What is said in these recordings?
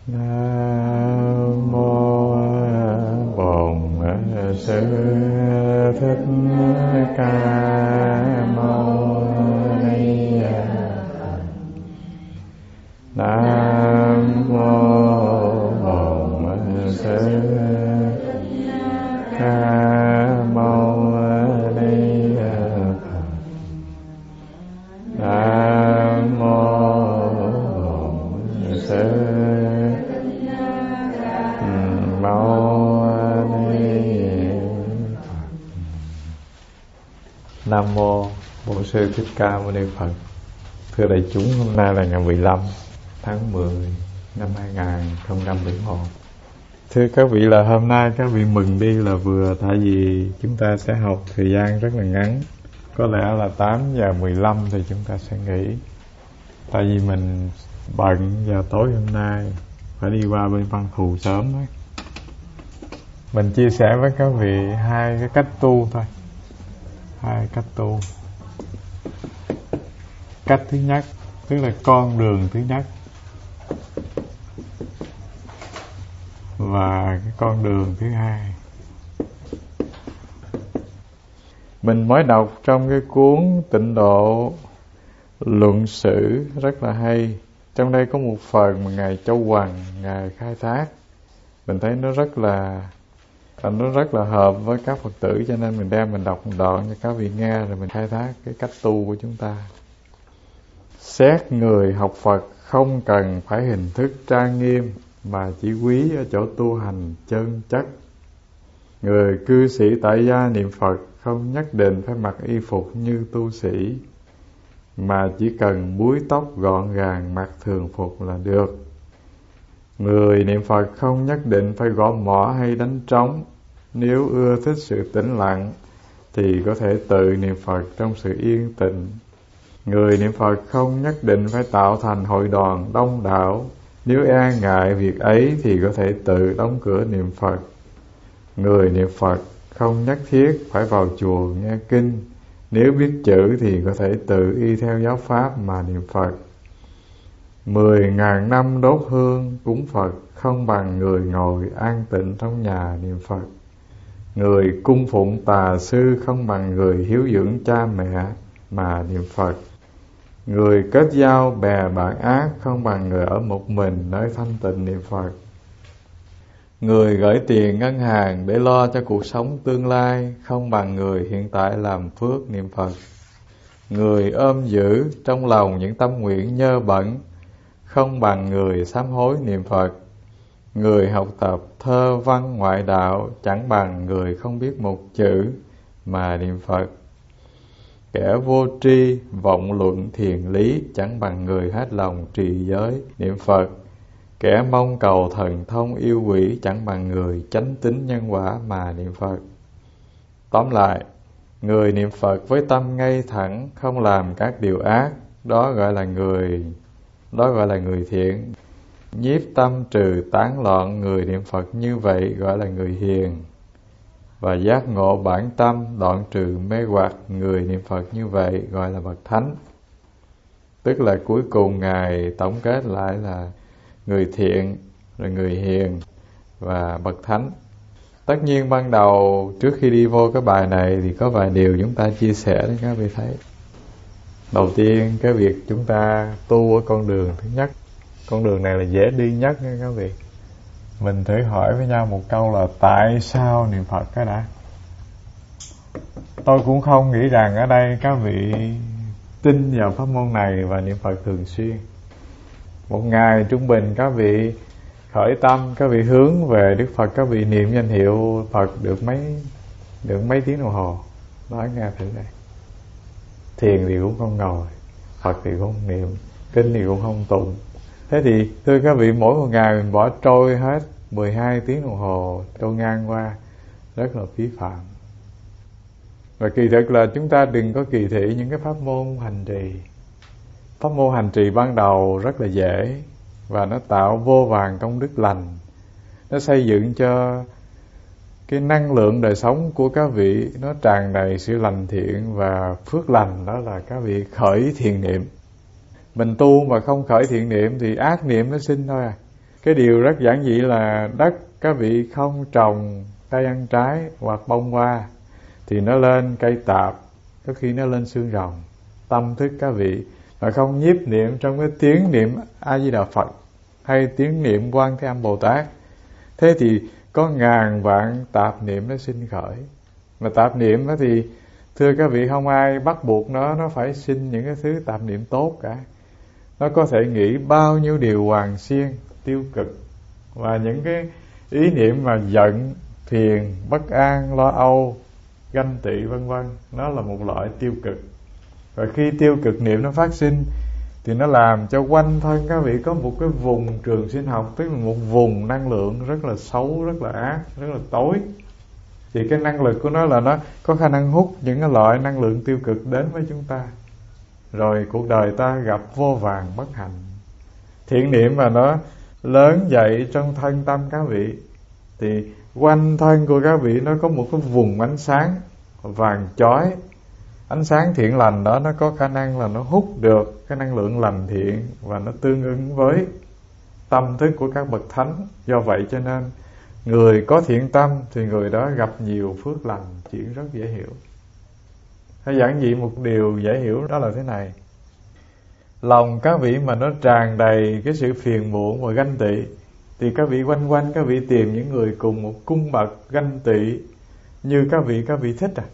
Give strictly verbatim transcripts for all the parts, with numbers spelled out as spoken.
Nam mô Bổn Sư Thích Ca Mâu Ni Phật. Nam mô Bổn Sư Ca Mâu Ni Phật. Nam mô Bổn Sư Nam mô Bổn Sư Thích Ca Mâu Ni Phật. Thưa đại chúng, hôm nay là ngày mười lăm tháng mười năm hai nghìn không trăm lẻ một. Thưa các vị, là hôm nay các vị mừng đi là vừa, tại vì chúng ta sẽ học thời gian rất là ngắn. Có lẽ là tám giờ mười lăm thì chúng ta sẽ nghỉ. Tại vì mình bận vào tối hôm nay phải đi qua bên Văn Thù sớm ấy. Mình chia sẻ với các vị hai cái cách tu thôi. Hai cách tu. Cách thứ nhất, tức là con đường thứ nhất, và cái con đường thứ hai. Mình mới đọc trong cái cuốn Tịnh Độ Luận Sử rất là hay. Trong đây có một phần mà Ngài Châu Hoằng Ngài khai thác. Mình thấy nó rất là nó rất là hợp với các Phật tử, cho nên mình đem mình đọc một đoạn cho các vị nghe, rồi mình khai thác cái cách tu của chúng ta. Xét người học Phật không cần phải hình thức trang nghiêm, mà chỉ quý ở chỗ tu hành chân chất. Người cư sĩ tại gia niệm Phật không nhất định phải mặc y phục như tu sĩ, mà chỉ cần búi tóc gọn gàng, mặc thường phục là được. Người niệm Phật không nhất định phải gõ mõ hay đánh trống. Nếu ưa thích sự tĩnh lặng thì có thể tự niệm Phật trong sự yên tĩnh. Người niệm Phật không nhất định phải tạo thành hội đoàn đông đảo. Nếu e ngại việc ấy thì có thể tự đóng cửa niệm Phật. Người niệm Phật không nhất thiết phải vào chùa nghe kinh. Nếu biết chữ thì có thể tự y theo giáo pháp mà niệm Phật. Mười ngàn năm đốt hương cúng Phật không bằng người ngồi an tịnh trong nhà niệm Phật. Người cung phụng tà sư không bằng người hiếu dưỡng cha mẹ mà niệm Phật. Người kết giao bè bạn ác không bằng người ở một mình nơi thanh tịnh niệm Phật. Người gửi tiền ngân hàng để lo cho cuộc sống tương lai không bằng người hiện tại làm phước niệm Phật. Người ôm giữ trong lòng những tâm nguyện nhơ bẩn không bằng người sám hối niệm Phật. Người học tập thơ văn ngoại đạo chẳng bằng người không biết một chữ mà niệm Phật. Kẻ vô tri vọng luận thiền lý chẳng bằng người hết lòng trì giới niệm Phật. Kẻ mong cầu thần thông yêu quỷ chẳng bằng người chánh tín nhân quả mà niệm Phật. Tóm lại, người niệm Phật với tâm ngay thẳng, không làm các điều ác, đó gọi là người đó gọi là người thiện. Nhiếp tâm trừ tán loạn, người niệm Phật như vậy gọi là người hiền. Và giác ngộ bản tâm, đoạn trừ mê hoặc, người niệm Phật như vậy gọi là bậc thánh. Tức là cuối cùng Ngài tổng kết lại là người thiện, rồi người hiền và bậc thánh. Tất nhiên ban đầu trước khi đi vô cái bài này thì có vài điều chúng ta chia sẻ để các vị thấy. Đầu tiên, cái việc chúng ta tu ở con đường thứ nhất, con đường này là dễ đi nhất nha các vị. Mình thử hỏi với nhau một câu là tại sao niệm Phật cái đã. Tôi cũng không nghĩ rằng ở đây các vị tin vào pháp môn này và niệm Phật thường xuyên. Một ngày trung bình các vị khởi tâm, các vị hướng về Đức Phật, các vị niệm danh hiệu Phật được mấy được mấy tiếng đồng hồ. Nói nghe thử đây. Thiền thì cũng không ngồi, Phật thì cũng không niệm, kinh thì cũng không tụng. Thế thì thưa các vị, mỗi một ngày mình bỏ trôi hết mười hai tiếng đồng hồ trôi ngang qua, rất là phí phạm. Và kỳ thực là chúng ta đừng có kỳ thị những cái pháp môn hành trì. Pháp môn hành trì ban đầu rất là dễ, và nó tạo vô vàn công đức lành. Nó xây dựng cho cái năng lượng đời sống của các vị nó tràn đầy sự lành thiện và phước lành. Đó là các vị khởi thiện niệm. Mình tu mà không khởi thiện niệm thì ác niệm nó sinh thôi à. Cái điều rất giản dị là đất các vị không trồng cây ăn trái hoặc bông hoa thì nó lên cây tạp, có khi nó lên xương rồng. Tâm thức các vị mà không nhiếp niệm trong cái tiếng niệm A Di Đà Phật hay tiếng niệm Quan Thế Âm Bồ Tát, thế thì có ngàn vạn tạp niệm nó sinh khởi. Mà tạp niệm đó thì thưa các vị, không ai bắt buộc nó nó phải sinh những cái thứ tạp niệm tốt cả. Nó có thể nghĩ bao nhiêu điều hoàn xiên tiêu cực, và những cái ý niệm mà giận, phiền, bất an, lo âu, ganh tị vân vân, nó là một loại tiêu cực. Và khi tiêu cực niệm nó phát sinh thì nó làm cho quanh thân các vị có một cái vùng trường sinh học, tức là một vùng năng lượng rất là xấu, rất là ác, rất là tối. Thì cái năng lực của nó là nó có khả năng hút những cái loại năng lượng tiêu cực đến với chúng ta. Rồi cuộc đời ta gặp vô vàn bất hạnh. Thiện niệm mà nó lớn dậy trong thân tâm các vị thì quanh thân của các vị nó có một cái vùng ánh sáng vàng chói. Ánh sáng thiện lành đó nó có khả năng là nó hút được cái năng lượng lành thiện và nó tương ứng với tâm thức của các bậc thánh. Do vậy cho nên người có thiện tâm thì người đó gặp nhiều phước lành, chuyện rất dễ hiểu. Hay giản dị một điều dễ hiểu đó là thế này: lòng các vị mà nó tràn đầy cái sự phiền muộn và ganh tị thì các vị quanh quanh các vị tìm những người cùng một cung bậc ganh tị như các vị các vị thích à.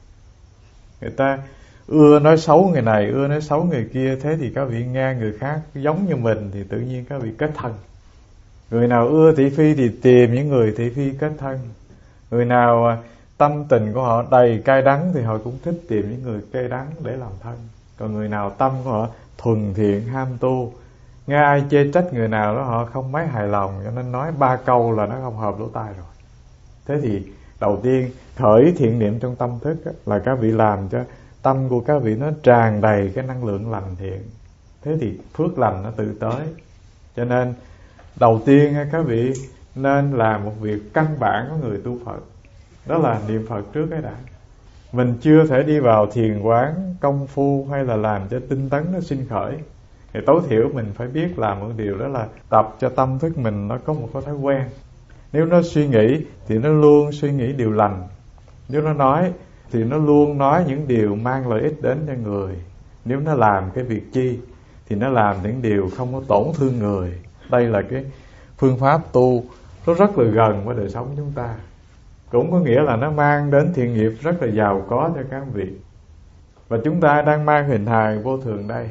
Người ta ưa nói xấu người này, ưa nói xấu người kia, thế thì các vị nghe người khác giống như mình thì tự nhiên các vị kết thân. Người nào ưa thị phi thì tìm những người thị phi kết thân. Người nào tâm tình của họ đầy cay đắng thì họ cũng thích tìm những người cay đắng để làm thân. Còn người nào tâm của họ thuần thiện, ham tu, nghe ai chê trách người nào đó họ không mấy hài lòng, cho nên nói ba câu là nó không hợp lỗ tai rồi. Thế thì đầu tiên khởi thiện niệm trong tâm thức là các vị làm cho tâm của các vị nó tràn đầy cái năng lượng lành thiện. Thế thì phước lành nó tự tới. Cho nên đầu tiên các vị nên làm một việc căn bản của người tu Phật, đó là niệm Phật trước cái đã. Mình chưa thể đi vào thiền quán công phu hay là làm cho tinh tấn nó sinh khởi, thì tối thiểu mình phải biết làm một điều, đó là tập cho tâm thức mình nó có một cái thói quen. Nếu nó suy nghĩ thì nó luôn suy nghĩ điều lành. Nếu nó nói thì nó luôn nói những điều mang lợi ích đến cho người. Nếu nó làm cái việc chi thì nó làm những điều không có tổn thương người. Đây là cái phương pháp tu nó rất là gần với đời sống chúng ta. Cũng có nghĩa là nó mang đến thiện nghiệp rất là giàu có cho các vị. Và chúng ta đang mang hình hài vô thường đây.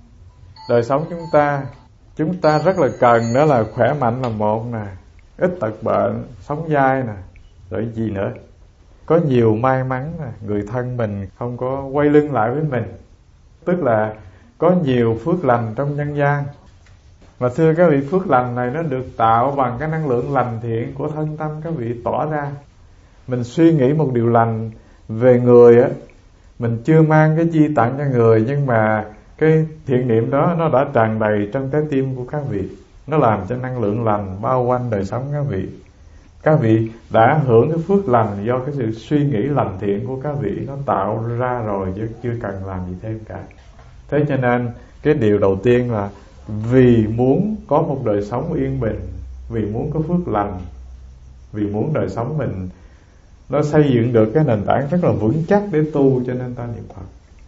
Đời sống chúng ta Chúng ta rất là cần đó là khỏe mạnh là một nè, ít tật bệnh, sống dai nè, rồi gì nữa, có nhiều may mắn nè, người thân mình không có quay lưng lại với mình, tức là có nhiều phước lành trong nhân gian. Và thưa các vị, phước lành này nó được tạo bằng cái năng lượng lành thiện của thân tâm các vị tỏa ra. Mình suy nghĩ một điều lành về người á, mình chưa mang cái chi tặng cho người, nhưng mà cái thiện niệm đó nó đã tràn đầy trong trái tim của các vị. Nó làm cho năng lượng lành bao quanh đời sống các vị. Các vị đã hưởng cái phước lành do cái sự suy nghĩ lành thiện của các vị nó tạo ra rồi, chứ chưa cần làm gì thêm cả. Thế cho nên cái điều đầu tiên là vì muốn có một đời sống yên bình, vì muốn có phước lành, vì muốn đời sống mình nó xây dựng được cái nền tảng rất là vững chắc để tu, cho nên ta niệm Phật.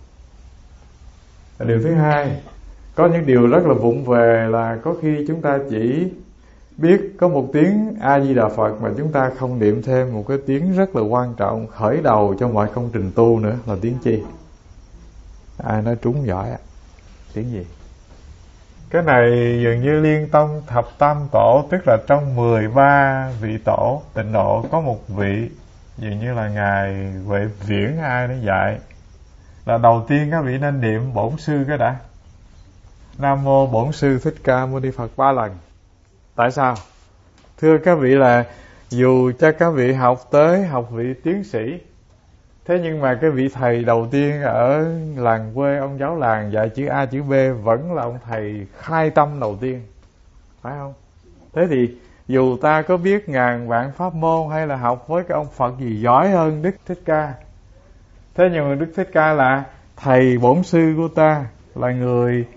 Điều thứ hai, có những điều rất là vụng về là có khi chúng ta chỉ biết có một tiếng A Di Đà Phật mà chúng ta không niệm thêm một cái tiếng rất là quan trọng khởi đầu cho mọi công trình tu nữa, là tiếng chi? Ai nói trúng giỏi ạ? Tiếng gì? Cái này dường như liên tông thập tam tổ, tức là trong mười ba vị tổ tịnh độ có một vị dường như là ngài Huệ Viễn ai nó dạy là đầu tiên các vị nên niệm bổn sư cái đã. Nam mô Bổn Sư Thích Ca Mâu Ni Phật ba lần. Tại sao? Thưa các vị, là dù cho các vị học tới học vị tiến sĩ, thế nhưng mà cái vị thầy đầu tiên ở làng quê ông giáo làng dạy chữ A chữ B vẫn là ông thầy khai tâm đầu tiên, phải không? Thế thì dù ta có biết ngàn vạn pháp môn hay là học với cái ông Phật gì giỏi hơn Đức Thích Ca, thế nhưng mà Đức Thích Ca là thầy bổn sư của ta, là người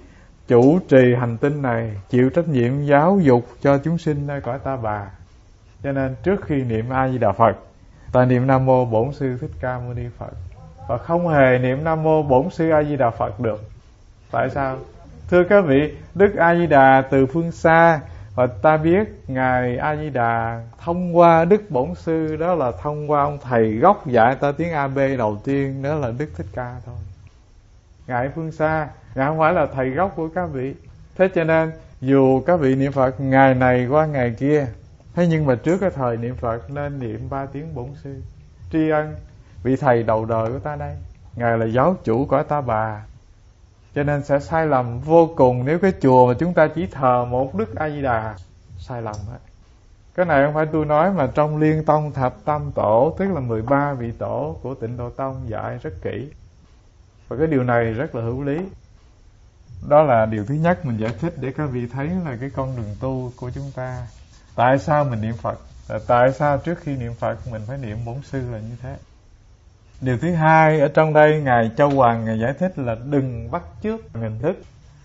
chủ trì hành tinh này, chịu trách nhiệm giáo dục cho chúng sinh nơi cõi Ta Bà. Cho nên trước khi niệm A Di Đà Phật, ta niệm Nam Mô Bổn Sư Thích Ca Mâu Ni Phật, và không hề niệm Nam Mô Bổn Sư A Di Đà Phật được. Tại sao? Thưa các vị, Đức A Di Đà từ phương xa, và ta biết Ngài A Di Đà thông qua Đức Bổn Sư, đó là thông qua ông thầy gốc dạy ta tiếng A B đầu tiên, đó là Đức Thích Ca thôi. Ngài phương xa, Ngài không phải là thầy gốc của các vị. Thế cho nên dù các vị niệm Phật ngày này qua ngày kia, thế nhưng mà trước cái thời niệm Phật nên niệm ba tiếng Bổn Sư, tri ân vị thầy đầu đời của ta đây. Ngài là giáo chủ cõi Ta Bà. Cho nên sẽ sai lầm vô cùng nếu cái chùa mà chúng ta chỉ thờ một Đức A Di Đà. Sai lầm hết. Cái này không phải tôi nói, mà trong Liên Tông Thập Tam Tổ, tức là mười ba vị tổ của Tịnh Độ Tông dạy rất kỹ. Và cái điều này rất là hữu lý. Đó là điều thứ nhất mình giải thích để các vị thấy là cái con đường tu của chúng ta. Tại sao mình niệm Phật? Tại sao trước khi niệm Phật mình phải niệm Bổn Sư là như thế? Điều thứ hai ở trong đây Ngài Châu Hoàng Ngài giải thích là đừng bắt chước hình thức.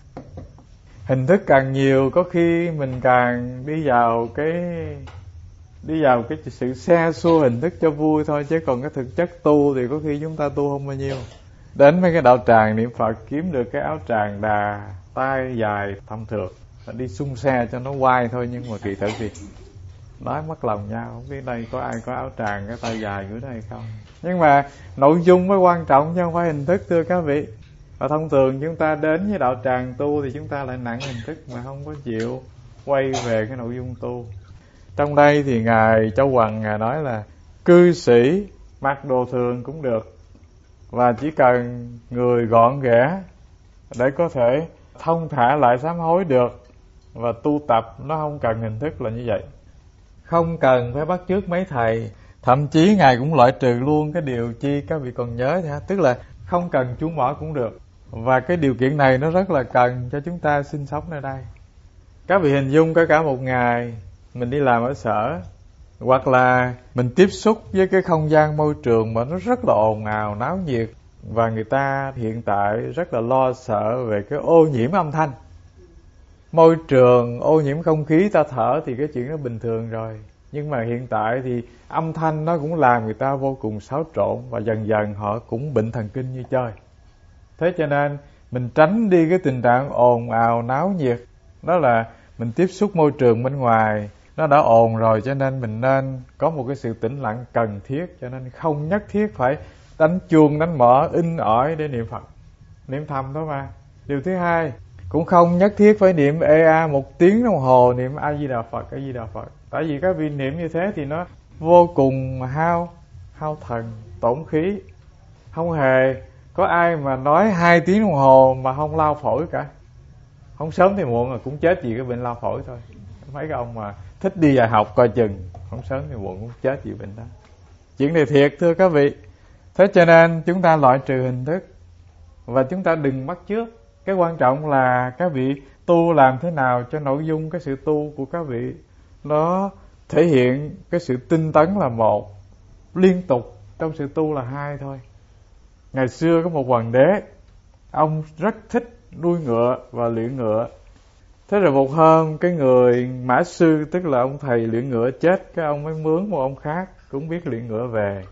Hình thức càng nhiều có khi mình càng đi vào cái đi vào cái sự xe xua hình thức cho vui thôi, chứ còn cái thực chất tu thì có khi chúng ta tu không bao nhiêu. Đến mấy cái đạo tràng niệm Phật kiếm được cái áo tràng đà tay dài thông thường, đi xung xe cho nó quay thôi, nhưng mà kỳ thực thì nói mất lòng nhau. Không biết đây có ai có áo tràng cái tay dài nữa đây không. Nhưng mà nội dung mới quan trọng chứ không phải hình thức, thưa các vị. Và thông thường chúng ta đến với đạo tràng tu thì chúng ta lại nặng hình thức mà không có chịu quay về cái nội dung tu. Trong đây thì Ngài Châu Hoàng Ngài nói là cư sĩ mặc đồ thường cũng được, và chỉ cần người gọn ghẽ để có thể thông thả lại sám hối được, và tu tập nó không cần hình thức là như vậy. Không cần phải bắt chước mấy thầy. Thậm chí Ngài cũng loại trừ luôn cái điều chi các vị còn nhớ nha, tức là không cần chú mỏ cũng được. Và cái điều kiện này nó rất là cần cho chúng ta sinh sống nơi đây. Các vị hình dung có cả một ngày mình đi làm ở sở, hoặc là mình tiếp xúc với cái không gian môi trường mà nó rất là ồn ào, náo nhiệt, và người ta hiện tại rất là lo sợ về cái ô nhiễm âm thanh. Môi trường, ô nhiễm không khí ta thở thì cái chuyện đó bình thường rồi. Nhưng mà hiện tại thì âm thanh nó cũng làm người ta vô cùng xáo trộn, và dần dần họ cũng bệnh thần kinh như chơi. Thế cho nên mình tránh đi cái tình trạng ồn ào náo nhiệt. Đó là mình tiếp xúc môi trường bên ngoài nó đã ồn rồi, cho nên mình nên có một cái sự tĩnh lặng cần thiết. Cho nên không nhất thiết phải đánh chuông, đánh mõ, in ỏi để niệm Phật, niệm thầm thôi mà. Điều thứ hai, cũng không nhất thiết phải niệm ê a một tiếng đồng hồ niệm A Di Đà Phật, A Di Đà Phật. Tại vì các vị niệm như thế thì nó vô cùng hao hao thần, tổn khí. Không hề có ai mà nói hai tiếng đồng hồ mà không lao phổi cả. Không sớm thì muộn là cũng chết vì cái bệnh lao phổi thôi. Mấy cái ông mà thích đi dạy học coi chừng, không sớm thì muộn cũng chết vì bệnh đó. Chuyện này thiệt thưa các vị. Thế cho nên chúng ta loại trừ hình thức, và chúng ta đừng bắt chước. Cái quan trọng là các vị tu làm thế nào cho nội dung cái sự tu của các vị nó thể hiện cái sự tinh tấn là một, liên tục trong sự tu là hai thôi. Ngày xưa có một hoàng đế, ông rất thích nuôi ngựa và luyện ngựa. Thế rồi một hôm cái người mã sư, tức là ông thầy luyện ngựa chết, cái ông mới mướn một ông khác cũng biết luyện ngựa về.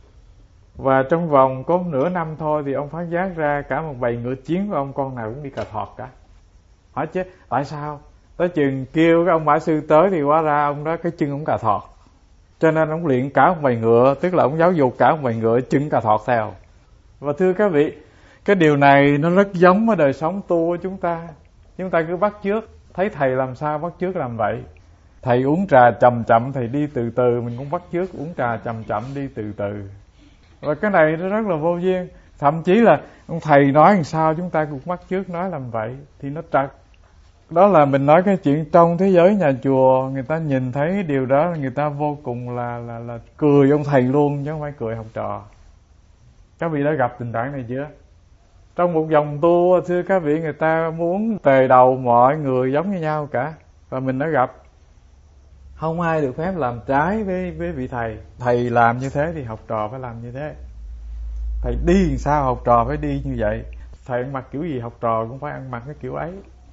Và trong vòng có nửa năm thôi thì ông phát giác ra cả một bầy ngựa chiến của ông con nào cũng đi cà thọt cả. Hỏi chứ tại sao? Tới chừng kêu cái ông mã sư tới thì hóa ra ông đó cái chân ông cà thọt. Cho nên ông luyện cả một bầy ngựa, tức là ông giáo dục cả một bầy ngựa chân cà thọt theo. Và thưa các vị, cái điều này nó rất giống với đời sống tu của chúng ta. Chúng ta cứ bắt chước, thấy thầy làm sao bắt chước làm vậy. Thầy uống trà chậm chậm, thầy đi từ từ, mình cũng bắt chước uống trà chậm chậm đi từ từ. Và cái này nó rất là vô duyên. Thậm chí là ông thầy nói làm sao chúng ta cũng bắt chước nói làm vậy, thì nó trật. Đó là mình nói cái chuyện trong thế giới nhà chùa, người ta nhìn thấy điều đó người ta vô cùng là là là cười ông thầy luôn, chứ không phải cười học trò. Các vị đã gặp tình trạng này chưa? Trong một vòng tu, thưa các vị, người ta muốn tề đầu mọi người giống như nhau cả. Và mình đã gặp. Không ai được phép làm trái với, với vị thầy. Thầy làm như thế thì học trò phải làm như thế. Thầy đi làm sao học trò phải đi như vậy. Thầy ăn mặc kiểu gì học trò cũng phải ăn mặc cái kiểu ấy.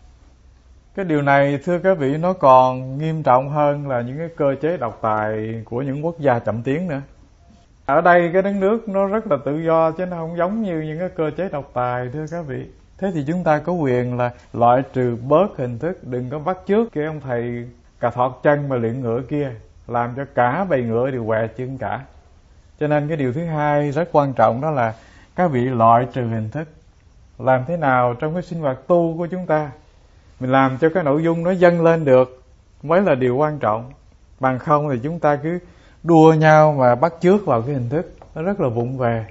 Cái điều này thưa các vị nó còn nghiêm trọng hơn là những cái cơ chế độc tài của những quốc gia chậm tiến nữa. Ở đây cái đất nước nó rất là tự do chứ nó không giống như những cái cơ chế độc tài thưa các vị. Thế thì chúng ta có quyền là loại trừ bớt hình thức, đừng có bắt chước cái ông thầy cà thọt chân mà luyện ngựa kia, làm cho cả bầy ngựa đều què chân cả. Cho nên cái điều thứ hai rất quan trọng đó là các vị loại trừ hình thức. Làm thế nào trong cái sinh hoạt tu của chúng ta mình làm cho cái nội dung nó dâng lên được mới là điều quan trọng. Bằng không thì chúng ta cứ đua nhau mà bắt chước vào cái hình thức, nó rất là vụng về.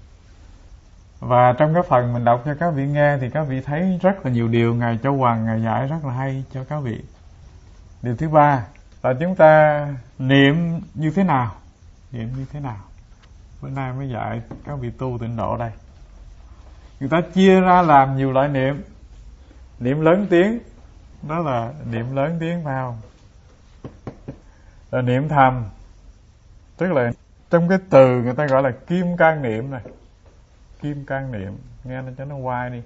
Và trong cái phần mình đọc cho các vị nghe thì các vị thấy rất là nhiều điều Ngài Châu Hoàng Ngài dạy rất là hay cho các vị. Điều thứ ba là chúng ta niệm như thế nào? Niệm như thế nào? Bữa nay mới dạy các vị tu tịnh độ đây. Người ta chia ra làm nhiều loại niệm. Niệm lớn tiếng, đó là niệm lớn tiếng phải không? Là niệm thầm, tức là trong cái từ người ta gọi là kim cang niệm này. Kim cang niệm, nghe nó cho nó quay đi.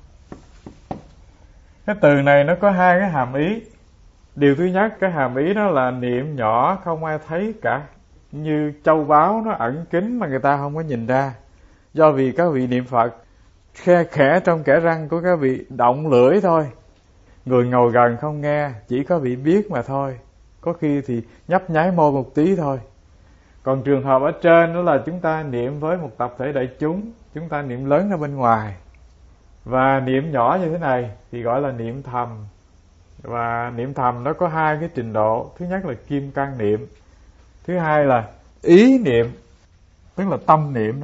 Cái từ này nó có hai cái hàm ý. Điều thứ nhất, cái hàm ý đó là niệm nhỏ không ai thấy cả, như châu báu nó ẩn kín mà người ta không có nhìn ra. Do vì các vị niệm Phật khe khẽ trong kẽ răng của các vị động lưỡi thôi, người ngồi gần không nghe, chỉ có vị biết mà thôi. Có khi thì nhấp nháy môi một tí thôi. Còn trường hợp ở trên đó là chúng ta niệm với một tập thể đại chúng, chúng ta niệm lớn ra bên ngoài. Và niệm nhỏ như thế này thì gọi là niệm thầm. Và niệm thầm nó có hai cái trình độ. Thứ nhất là kim cang niệm, thứ hai là ý niệm, tức là tâm niệm đó.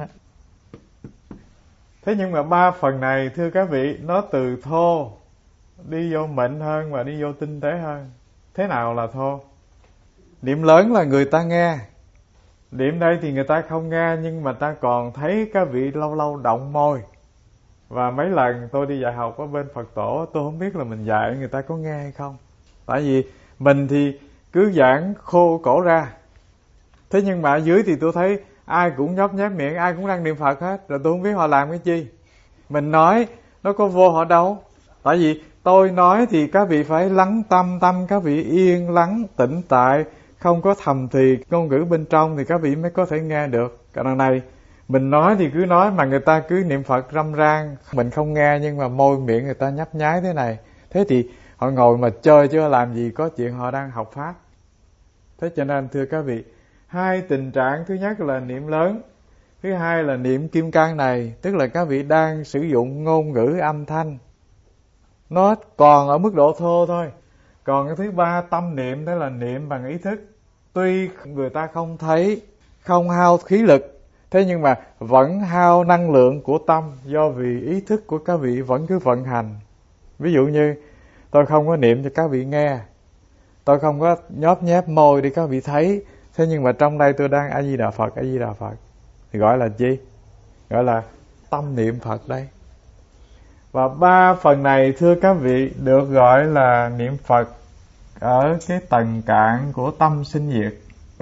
Thế nhưng mà ba phần này thưa các vị, nó từ thô đi vô mịn hơn và đi vô tinh tế hơn. Thế nào là thô? Niệm lớn là người ta nghe. Niệm đây thì người ta không nghe, nhưng mà ta còn thấy các vị lâu lâu động môi. Và mấy lần tôi đi dạy học ở bên Phật tổ, tôi không biết là mình dạy người ta có nghe hay không. Tại vì mình thì cứ giảng khô cổ ra. Thế nhưng mà ở dưới thì tôi thấy ai cũng nhóp nhép miệng, ai cũng đang niệm Phật hết. Rồi tôi không biết họ làm cái chi. Mình nói nó có vô họ đâu. Tại vì tôi nói thì các vị phải lắng tâm, tâm các vị yên lắng, tĩnh tại, không có thầm thì ngôn ngữ bên trong thì các vị mới có thể nghe được. Cái đằng này mình nói thì cứ nói mà người ta cứ niệm Phật râm ran, mình không nghe nhưng mà môi miệng người ta nhấp nháy thế này. Thế thì họ ngồi mà chơi chứ làm gì có chuyện họ đang học Pháp. Thế cho nên thưa các vị, hai tình trạng, thứ nhất là niệm lớn, thứ hai là niệm kim cang này, tức là các vị đang sử dụng ngôn ngữ âm thanh. Nó còn ở mức độ thô thôi. Còn cái thứ ba, tâm niệm, đó là niệm bằng ý thức. Tuy người ta không thấy, không hao khí lực, thế nhưng mà vẫn hao năng lượng của tâm, do vì ý thức của các vị vẫn cứ vận hành. Ví dụ như tôi không có niệm cho các vị nghe, tôi không có nhóp nhép môi để các vị thấy, thế nhưng mà trong đây tôi đang A Di Đà Phật, A Di Đà Phật, thì gọi là gì? Gọi là tâm niệm Phật đây. Và ba phần này thưa các vị được gọi là niệm Phật ở cái tầng cạn của tâm sinh diệt,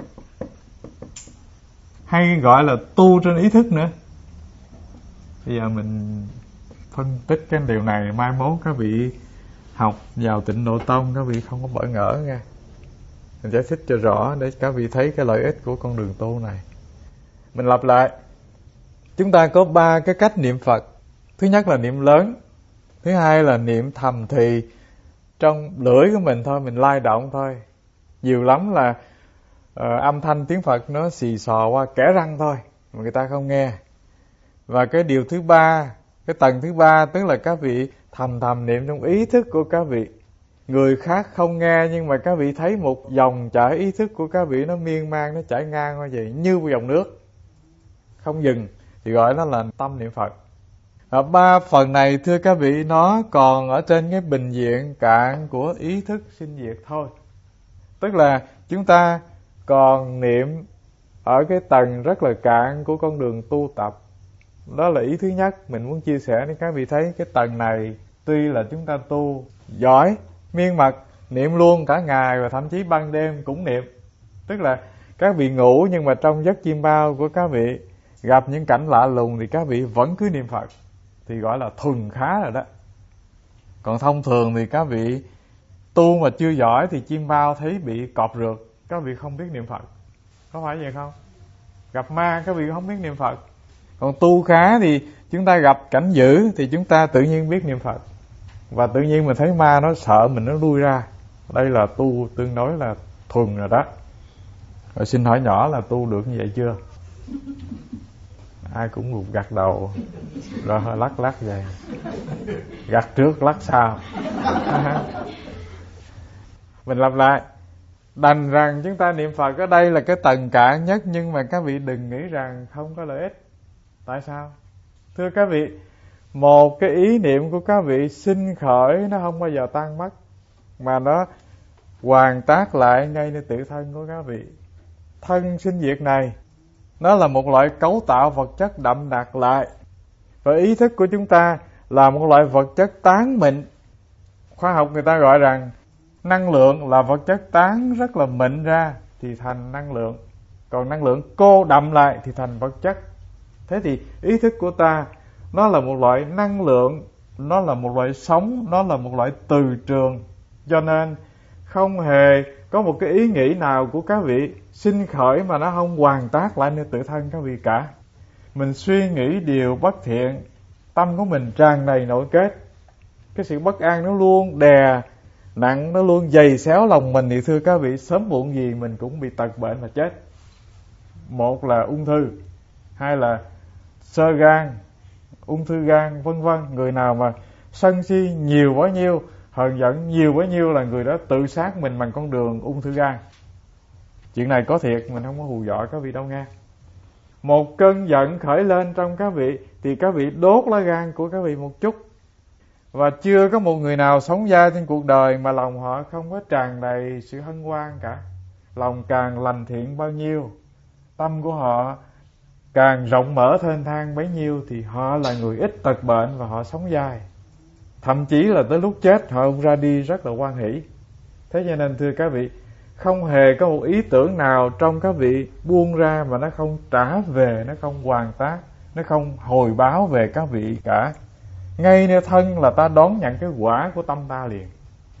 hay gọi là tu trên ý thức nữa. Bây giờ mình phân tích cái điều này, mai mốt các vị học vào Tịnh Độ Tông các vị không có bỡ ngỡ nha. Mình giải thích cho rõ để các vị thấy cái lợi ích của con đường tu này. Mình lặp lại, chúng ta có ba cái cách niệm Phật. Thứ nhất là niệm lớn, thứ hai là niệm thầm thì trong lưỡi của mình thôi, mình lai động thôi. Nhiều lắm là uh, âm thanh tiếng Phật nó xì xò qua kẽ răng thôi, mà người ta không nghe. Và cái điều thứ ba, cái tầng thứ ba, tức là các vị thầm thầm niệm trong ý thức của các vị. Người khác không nghe nhưng mà các vị thấy một dòng chảy ý thức của các vị nó miên man, nó chảy ngang qua vậy như một dòng nước, không dừng, thì gọi nó là tâm niệm Phật. Ở ba phần này thưa các vị, nó còn ở trên cái bình diện cạn của ý thức sinh diệt thôi. Tức là chúng ta còn niệm ở cái tầng rất là cạn của con đường tu tập. Đó là ý thứ nhất mình muốn chia sẻ để các vị thấy cái tầng này tuy là chúng ta tu giỏi, miên mật, niệm luôn cả ngày và thậm chí ban đêm cũng niệm. Tức là các vị ngủ nhưng mà trong giấc chiêm bao của các vị gặp những cảnh lạ lùng thì các vị vẫn cứ niệm Phật, thì gọi là thuần khá rồi đó. Còn thông thường thì các vị tu mà chưa giỏi thì chim bao thấy bị cọp rượt, các vị không biết niệm Phật, có phải vậy không? Gặp ma các vị không biết niệm Phật. Còn tu khá thì chúng ta gặp cảnh dữ thì chúng ta tự nhiên biết niệm Phật, và tự nhiên mình thấy ma nó sợ mình, nó lui ra. Đây là tu tương đối là thuần rồi đó. Rồi xin hỏi nhỏ là tu được như vậy chưa? Ai cũng gục gật đầu, rồi hơi lắc lắc vậy, gật trước lắc sau. Mình lặp lại, đành rằng chúng ta niệm Phật ở đây là cái tầng cạn nhất, nhưng mà các vị đừng nghĩ rằng không có lợi ích. Tại sao? Thưa các vị, một cái ý niệm của các vị sinh khởi nó không bao giờ tan mất, mà nó hoàn tác lại ngay nơi tự thân của các vị. Thân sinh diệt này nó là một loại cấu tạo vật chất đậm đặc lại, và ý thức của chúng ta là một loại vật chất tán mịn. Khoa học người ta gọi rằng năng lượng là vật chất tán rất là mịn ra thì thành năng lượng, còn năng lượng cô đậm lại thì thành vật chất. Thế thì ý thức của ta nó là một loại năng lượng, nó là một loại sống, nó là một loại từ trường. Cho nên không hề có một cái ý nghĩ nào của các vị sinh khởi mà nó không hoàn tác lại nơi tự thân các vị cả. Mình suy nghĩ điều bất thiện, tâm của mình tràn đầy nội kết, cái sự bất an nó luôn đè nặng, nó luôn dày xéo lòng mình, thì thưa các vị, sớm muộn gì mình cũng bị tật bệnh và chết. Một là ung thư, hai là xơ gan, ung thư gan, vân vân. Người nào mà sân si nhiều bấy nhiêu, hờn giận nhiều bấy nhiêu là người đó tự sát mình bằng con đường ung thư gan. Chuyện này có thiệt, mình không có hù dọa các vị đâu nghe. Một cơn giận khởi lên trong các vị thì các vị đốt lá gan của các vị một chút. Và chưa có một người nào sống dai trên cuộc đời mà lòng họ không có tràn đầy sự hân hoan cả. Lòng càng lành thiện bao nhiêu, tâm của họ càng rộng mở thênh thang bấy nhiêu, thì họ là người ít tật bệnh và họ sống dai. Thậm chí là tới lúc chết họ cũng ra đi rất là hoan hỷ. Thế cho nên thưa các vị, không hề có một ý tưởng nào trong các vị buông ra mà nó không trả về, nó không hoàn tác, nó không hồi báo về các vị cả. Ngay nơi thân là ta đón nhận cái quả của tâm ta liền.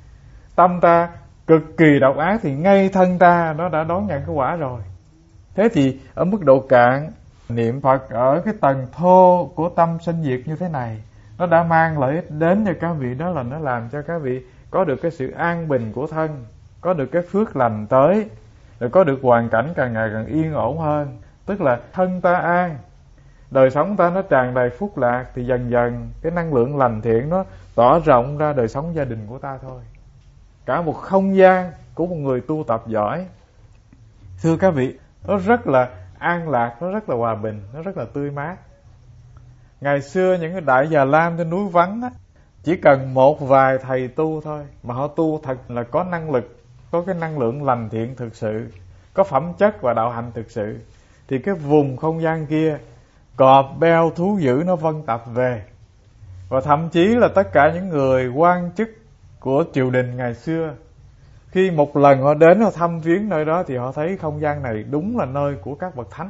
Tâm ta cực kỳ độc ác thì ngay thân ta nó đã đón nhận cái quả rồi. Thế thì ở mức độ cạn, niệm Phật ở cái tầng thô của tâm sinh diệt như thế này, nó đã mang lợi ích đến cho các vị. Đó là nó làm cho các vị có được cái sự an bình của thân, có được cái phước lành tới, rồi có được hoàn cảnh càng ngày càng yên ổn hơn. Tức là thân ta an, đời sống ta nó tràn đầy phúc lạc, thì dần dần cái năng lượng lành thiện nó tỏa rộng ra đời sống gia đình của ta thôi. Cả một không gian của một người tu tập giỏi, thưa các vị, nó rất là an lạc, nó rất là hòa bình, nó rất là tươi mát. Ngày xưa những cái đại già lam trên núi vắng á, chỉ cần một vài thầy tu thôi mà họ tu thật là có năng lực, có cái năng lượng lành thiện thực sự, có phẩm chất và đạo hạnh thực sự, thì cái vùng không gian kia cọp beo thú dữ nó vân tập về. Và thậm chí là tất cả những người quan chức của triều đình ngày xưa, khi một lần họ đến họ thăm viếng nơi đó thì họ thấy không gian này đúng là nơi của các bậc thánh.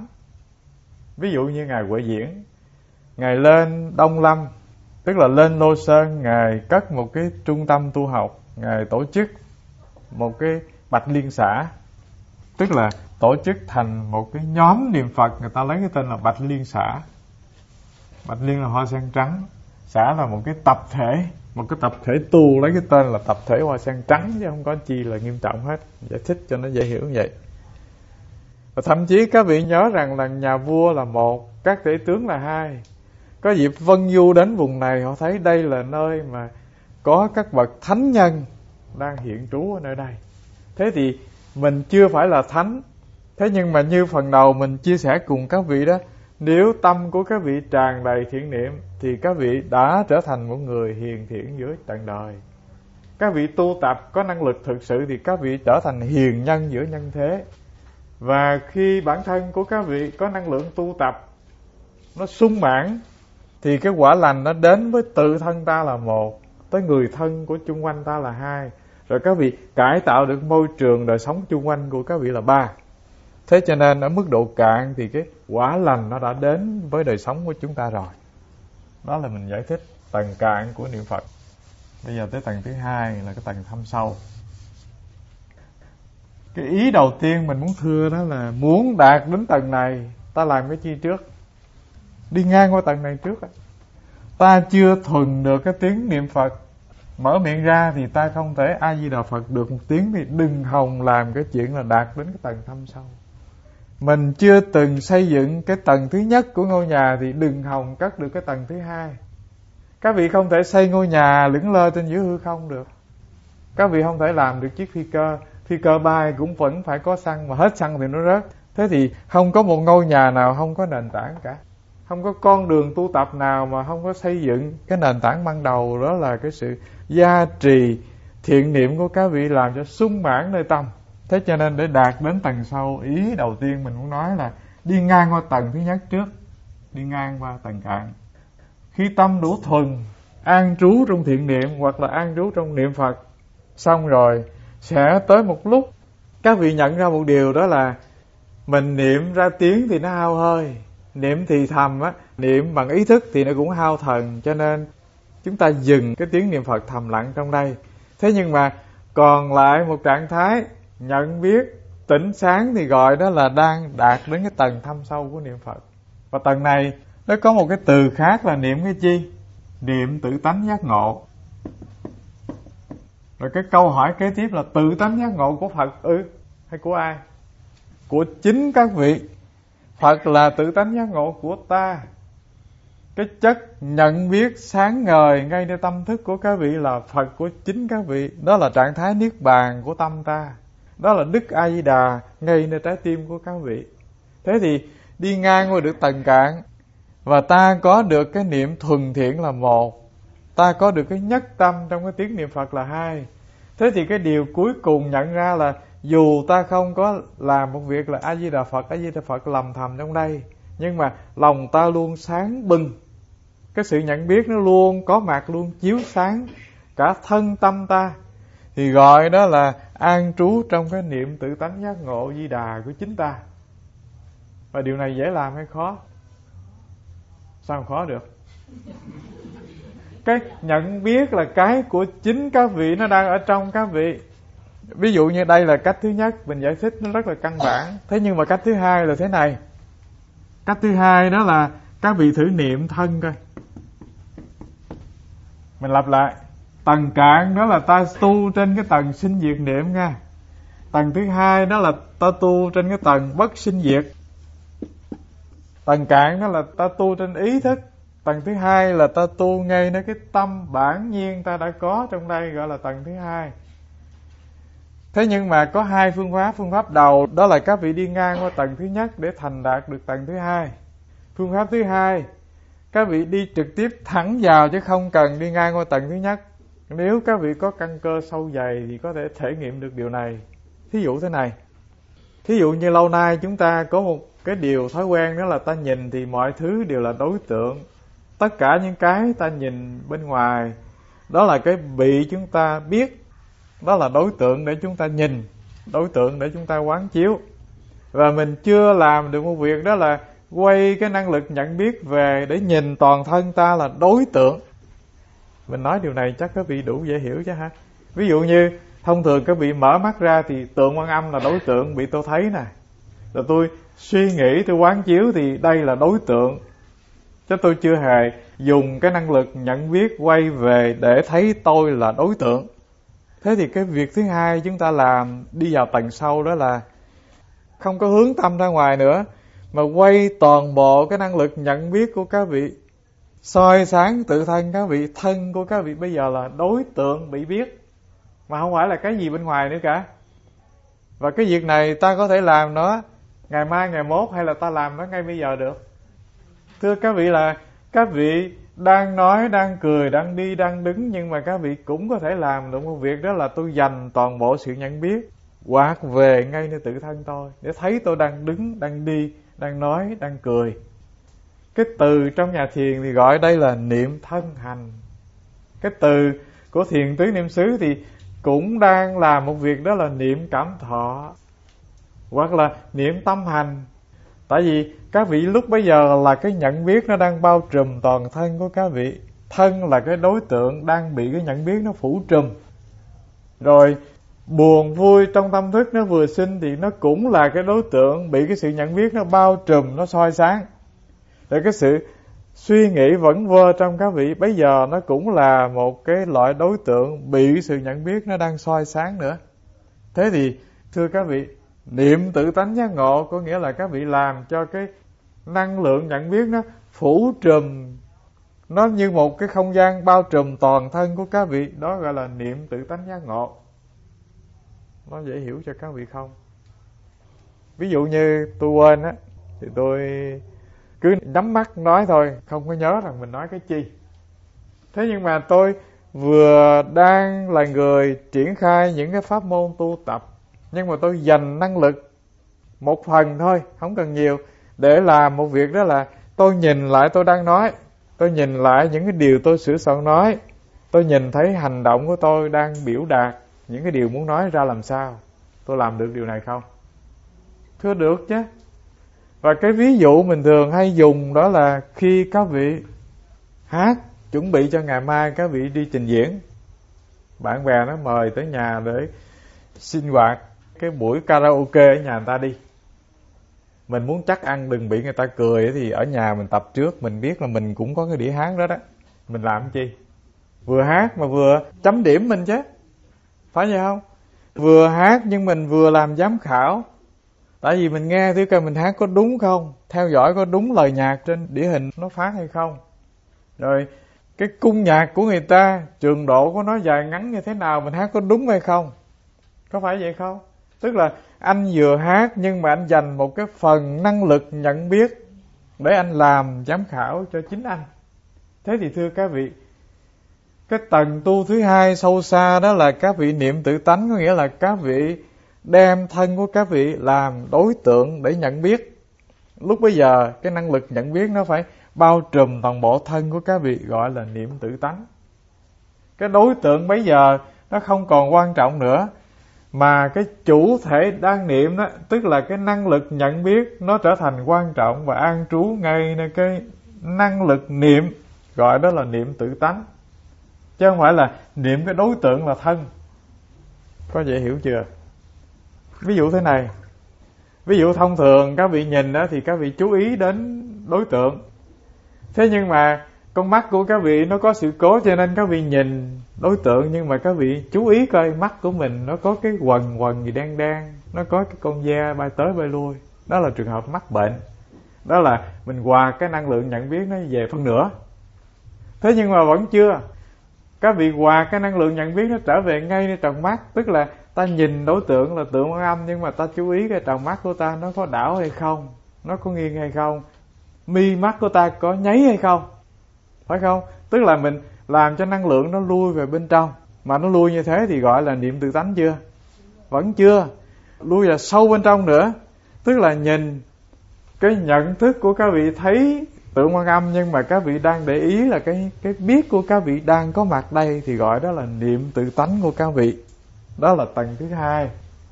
Ví dụ như Ngài Huệ Diễn, Ngài lên Đông Lâm, tức là lên Lô Sơn, Ngài cất một cái trung tâm tu học, Ngài tổ chức một cái Bạch Liên xã, tức là tổ chức thành một cái nhóm niệm Phật, người ta lấy cái tên là Bạch Liên xã. Bạch Liên là hoa sen trắng, xã là một cái tập thể, một cái tập thể tu lấy cái tên là tập thể hoa sen trắng, chứ không có chi là nghiêm trọng hết. Giải thích cho nó dễ hiểu như vậy. Và thậm chí các vị nhớ rằng là nhà vua là một, các tể tướng là hai. Có dịp vân du đến vùng này, họ thấy đây là nơi mà có các bậc thánh nhân đang hiện trú ở nơi đây. Thế thì mình chưa phải là thánh, thế nhưng mà như phần đầu mình chia sẻ cùng các vị đó, nếu tâm của các vị tràn đầy thiện niệm thì các vị đã trở thành một người hiền thiện giữa tận đời. Các vị tu tập có năng lực thực sự thì các vị trở thành hiền nhân giữa nhân thế. Và khi bản thân của các vị có năng lượng tu tập nó sung mãn thì cái quả lành nó đến với tự thân ta là một, tới người thân của chung quanh ta là hai, rồi các vị cải tạo được môi trường đời sống chung quanh của các vị là ba. Thế cho nên ở mức độ cạn thì cái quả lành nó đã đến với đời sống của chúng ta rồi. Đó là mình giải thích tầng cạn của niệm Phật. Bây giờ tới tầng thứ hai là cái tầng thâm sâu. Cái ý đầu tiên mình muốn thưa đó là muốn đạt đến tầng này, ta làm cái chi trước? Đi ngang qua tầng này trước. Ta chưa thuần được cái tiếng niệm Phật, mở miệng ra thì ta không thể A Di Đà Phật được một tiếng, thì đừng hòng làm cái chuyện là đạt đến cái tầng thâm sâu. Mình chưa từng xây dựng cái tầng thứ nhất của ngôi nhà thì đừng hòng cất được cái tầng thứ hai. Các vị không thể xây ngôi nhà lững lơ trên giữa hư không được. Các vị không thể làm được chiếc phi cơ. Phi cơ bay cũng vẫn phải có xăng, mà hết xăng thì nó rớt. Thế thì không có một ngôi nhà nào không có nền tảng cả. Không có con đường tu tập nào mà không có xây dựng cái nền tảng ban đầu, đó là cái sự gia trì thiện niệm của các vị làm cho sung mãn nơi tâm. Thế cho nên để đạt đến tầng sâu, ý đầu tiên mình muốn nói là đi ngang qua tầng thứ nhất trước, đi ngang qua tầng cạn. Khi tâm đủ thuần, an trú trong thiện niệm hoặc là an trú trong niệm Phật, xong rồi sẽ tới một lúc các vị nhận ra một điều, đó là mình niệm ra tiếng thì nó hao hơi, niệm thì thầm á, niệm bằng ý thức thì nó cũng hao thần. Cho nên chúng ta dừng cái tiếng niệm Phật thầm lặng trong đây. Thế nhưng mà còn lại một trạng thái nhận biết tỉnh sáng thì gọi đó là đang đạt đến cái tầng thâm sâu của niệm Phật. Và tầng này nó có một cái từ khác là niệm cái chi? Niệm tự tánh giác ngộ. Rồi cái câu hỏi kế tiếp là tự tánh giác ngộ của Phật ư? Ừ, hay của ai? Của chính các vị. Phật là tự tánh giác ngộ của ta. Cái chất nhận biết sáng ngời ngay nơi tâm thức của các vị là Phật của chính các vị. Đó là trạng thái niết bàn của tâm ta. Đó là Đức A Di Đà ngay nơi trái tim của các vị. Thế thì đi ngang qua được tầng cạn, và ta có được cái niệm thuần thiện là một, ta có được cái nhất tâm trong cái tiếng niệm Phật là hai. Thế thì cái điều cuối cùng nhận ra là dù ta không có làm một việc là A Di Đà Phật, A Di Đà Phật lầm thầm trong đây, nhưng mà lòng ta luôn sáng bừng. Cái sự nhận biết nó luôn có mặt, luôn chiếu sáng cả thân tâm ta, thì gọi đó là an trú trong cái niệm tự tánh giác ngộ Di Đà của chính ta. Và điều này dễ làm hay khó? Sao khó được? Cái nhận biết là cái của chính các vị, nó đang ở trong các vị. Ví dụ như đây là cách thứ nhất, mình giải thích nó rất là căn bản. Thế nhưng mà cách thứ hai là thế này. Cách thứ hai đó là các vị thử niệm thân coi. Mình lặp lại. Tầng cạn đó là ta tu trên cái tầng sinh diệt niệm nha. Tầng thứ hai đó là ta tu trên cái tầng bất sinh diệt. Tầng cạn đó là ta tu trên ý thức. Tầng thứ hai là ta tu ngay nơi cái tâm bản nhiên ta đã có trong đây, gọi là tầng thứ hai. Thế nhưng mà có hai phương pháp. Phương pháp đầu đó là các vị đi ngang qua tầng thứ nhất để thành đạt được tầng thứ hai. Phương pháp thứ hai, các vị đi trực tiếp thẳng vào chứ không cần đi ngang qua tầng thứ nhất. Nếu các vị có căn cơ sâu dày thì có thể thể nghiệm được điều này. Thí dụ thế này. Thí dụ như lâu nay chúng ta có một cái điều thói quen, đó là ta nhìn thì mọi thứ đều là đối tượng. Tất cả những cái ta nhìn bên ngoài, đó là cái bị chúng ta biết, đó là đối tượng để chúng ta nhìn, đối tượng để chúng ta quán chiếu. Và mình chưa làm được một việc, đó là quay cái năng lực nhận biết về để nhìn toàn thân ta là đối tượng. Mình nói điều này chắc các vị đủ dễ hiểu chứ ha. Ví dụ như thông thường các vị mở mắt ra thì tượng Quan Âm là đối tượng bị tôi thấy nè. Rồi tôi suy nghĩ, tôi quán chiếu thì đây là đối tượng. Chứ tôi chưa hề dùng cái năng lực nhận biết quay về để thấy tôi là đối tượng. Thế thì cái việc thứ hai chúng ta làm đi vào tầng sâu, đó là không có hướng tâm ra ngoài nữa, mà quay toàn bộ cái năng lực nhận biết của các vị, soi sáng tự thân các vị. Thân của các vị bây giờ là đối tượng bị biết, mà không phải là cái gì bên ngoài nữa cả. Và cái việc này ta có thể làm nó ngày mai, ngày mốt, hay là ta làm nó ngay bây giờ được. Thưa các vị, là các vị đang nói, đang cười, đang đi, đang đứng, nhưng mà các vị cũng có thể làm được một việc, đó là tôi dành toàn bộ sự nhận biết quạt về ngay nơi tự thân tôi, để thấy tôi đang đứng, đang đi, đang nói, đang cười. Cái từ trong nhà thiền thì gọi đây là niệm thân hành. Cái từ của thiền tứ niệm xứ thì cũng đang làm một việc, đó là niệm cảm thọ, hoặc là niệm tâm hành. Tại vì các vị lúc bấy giờ là cái nhận biết nó đang bao trùm toàn thân của các vị. thân là cái đối tượng đang bị cái nhận biết nó phủ trùm. Rồi buồn vui trong tâm thức nó vừa sinh thì nó cũng là cái đối tượng bị cái sự nhận biết nó bao trùm, nó soi sáng. Rồi cái sự suy nghĩ vẩn vơ trong các vị bây giờ nó cũng là một cái loại đối tượng bị cái sự nhận biết nó đang soi sáng nữa. Thế thì thưa các vị, niệm tự tánh giác ngộ có nghĩa là các vị làm cho cái năng lượng nhận biết nó phủ trùm, nó như một cái không gian bao trùm toàn thân của các vị. Đó gọi là niệm tự tánh giác ngộ. Nó dễ hiểu cho các vị không? Ví dụ như tôi quên á, thì tôi cứ nhắm mắt nói thôi, không có nhớ rằng mình nói cái chi. Thế nhưng mà tôi vừa đang là người triển khai những cái pháp môn tu tập, nhưng mà tôi dành năng lực một phần thôi, không cần nhiều, để làm một việc, đó là tôi nhìn lại tôi đang nói, tôi nhìn lại những cái điều tôi sửa soạn nói, tôi nhìn thấy hành động của tôi đang biểu đạt những cái điều muốn nói ra làm sao. Tôi làm được điều này không? Thưa được chứ. Và cái ví dụ mình thường hay dùng đó là khi các vị hát chuẩn bị cho ngày mai các vị đi trình diễn, bạn bè nó mời tới nhà để sinh hoạt cái buổi karaoke ở nhà người ta đi. Mình muốn chắc ăn đừng bị người ta cười thì ở nhà mình tập trước, mình biết là mình cũng có cái đĩa hát đó đó. Mình làm cái chi? Vừa hát mà vừa chấm điểm mình chứ, phải vậy không? Vừa hát nhưng mình vừa làm giám khảo. Tại vì mình nghe thứ coi mình hát có đúng không, theo dõi có đúng lời nhạc trên đĩa hình nó phát hay không. Rồi cái cung nhạc của người ta, trường độ của nó dài ngắn như thế nào, mình hát có đúng hay không. Có phải vậy không? Tức là anh vừa hát nhưng mà anh dành một cái phần năng lực nhận biết để anh làm giám khảo cho chính anh. Thế thì thưa các vị, cái tầng tu thứ hai sâu xa đó là các vị niệm tự tánh, có nghĩa là các vị đem thân của các vị làm đối tượng để nhận biết. Lúc bấy giờ cái năng lực nhận biết nó phải bao trùm toàn bộ thân của các vị, gọi là niệm tự tánh. Cái đối tượng bấy giờ nó không còn quan trọng nữa, mà cái chủ thể đang niệm đó, tức là cái năng lực nhận biết nó trở thành quan trọng và an trú ngay nơi cái năng lực niệm, gọi đó là niệm tự tánh, chứ không phải là niệm cái đối tượng là thân. Có dễ hiểu chưa? Ví dụ thế này, ví dụ thông thường các vị nhìn đó thì các vị chú ý đến đối tượng. Thế nhưng mà con mắt của các vị nó có sự cố, cho nên các vị nhìn đối tượng, nhưng mà các vị chú ý coi mắt của mình nó có cái quần quần gì đen đen, nó có cái con da bay tới bay lui. Đó là trường hợp mắc bệnh. Đó là mình hòa cái năng lượng nhận biết nó về phân nửa. Thế nhưng mà vẫn chưa. Các vị hòa cái năng lượng nhận biết nó trở về ngay nơi tròng mắt. Tức là ta nhìn đối tượng là tượng Quan Âm, nhưng mà ta chú ý cái tròng mắt của ta nó có đảo hay không, nó có nghiêng hay không, mi mắt của ta có nháy hay không, phải không? Tức là mình làm cho năng lượng nó lui về bên trong. Mà nó lui như thế thì gọi là niệm tự tánh chưa? Vẫn chưa. Lui vào sâu bên trong nữa. Tức là nhìn cái nhận thức của các vị thấy tượng Quan Âm, nhưng mà các vị đang để ý là cái cái biết của các vị đang có mặt đây, thì gọi đó là niệm tự tánh của các vị. Đó là tầng thứ hai.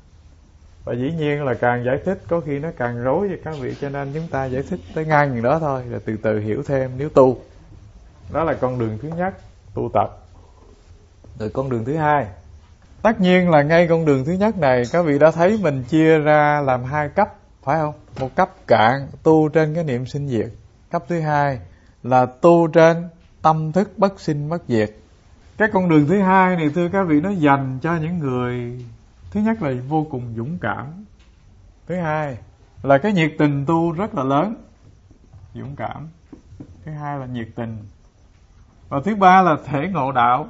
Và dĩ nhiên là càng giải thích có khi nó càng rối cho các vị, cho nên chúng ta giải thích tới ngang chừng đó thôi, rồi từ từ hiểu thêm nếu tu. Đó là con đường thứ nhất, tu tập. Rồi con đường thứ hai, tất nhiên là ngay con đường thứ nhất này các vị đã thấy mình chia ra làm hai cấp, phải không? Một cấp cạn tu trên cái niệm sinh diệt, cấp thứ hai là tu trên tâm thức bất sinh bất diệt. Cái con đường thứ hai này thưa các vị, nó dành cho những người, thứ nhất là vô cùng dũng cảm, thứ hai là cái nhiệt tình tu rất là lớn. Dũng cảm, thứ hai là nhiệt tình, và thứ ba là thể ngộ đạo.